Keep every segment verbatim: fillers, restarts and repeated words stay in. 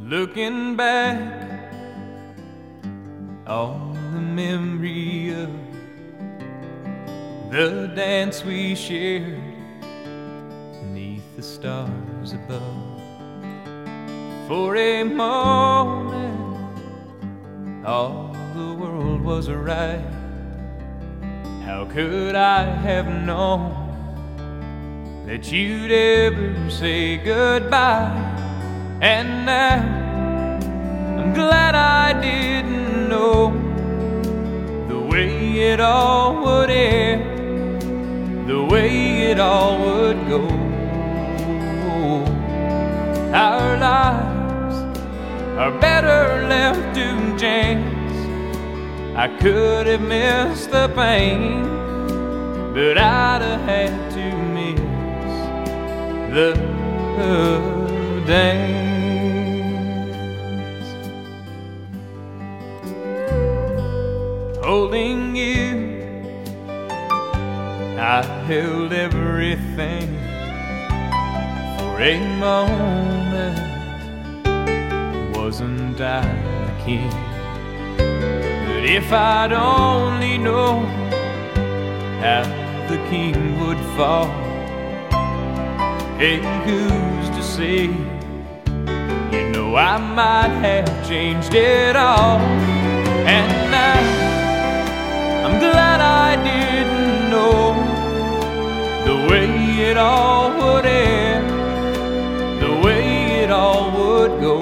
Looking back on the memory of the dance we shared beneath the stars above. For a moment all the world was right. How could I have known that you'd ever say goodbye? And now I'm glad I didn't know the way it all would end, the way it all would go. Our lives are better left to chance. I could have missed the pain, but I'd have had to miss the dance. Holding you, I held everything. For a moment, wasn't I the king? But if I'd only known how the king would fall, hey, who's to say? You know, I might have changed it all. And now I'm glad I didn't know the way it all would end, the way it all would go.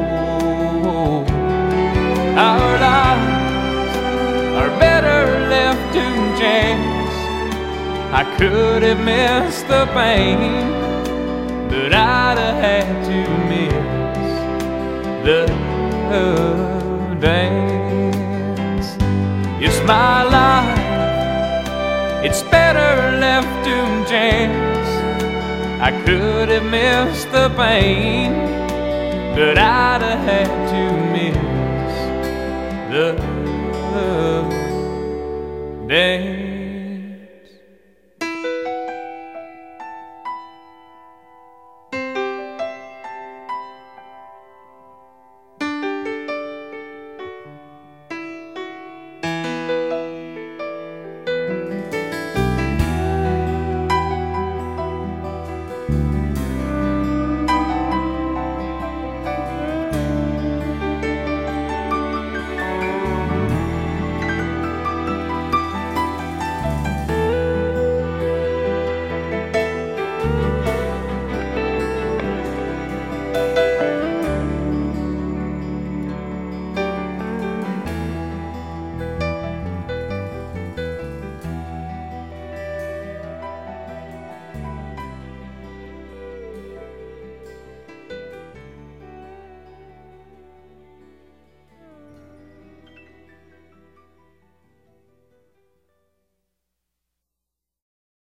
Our lives are better left to chance. I could have missed the pain, but I'd have had to miss the dance. It's my life, it's better left to chance. I could have missed the pain, but I'd have had to miss the dance.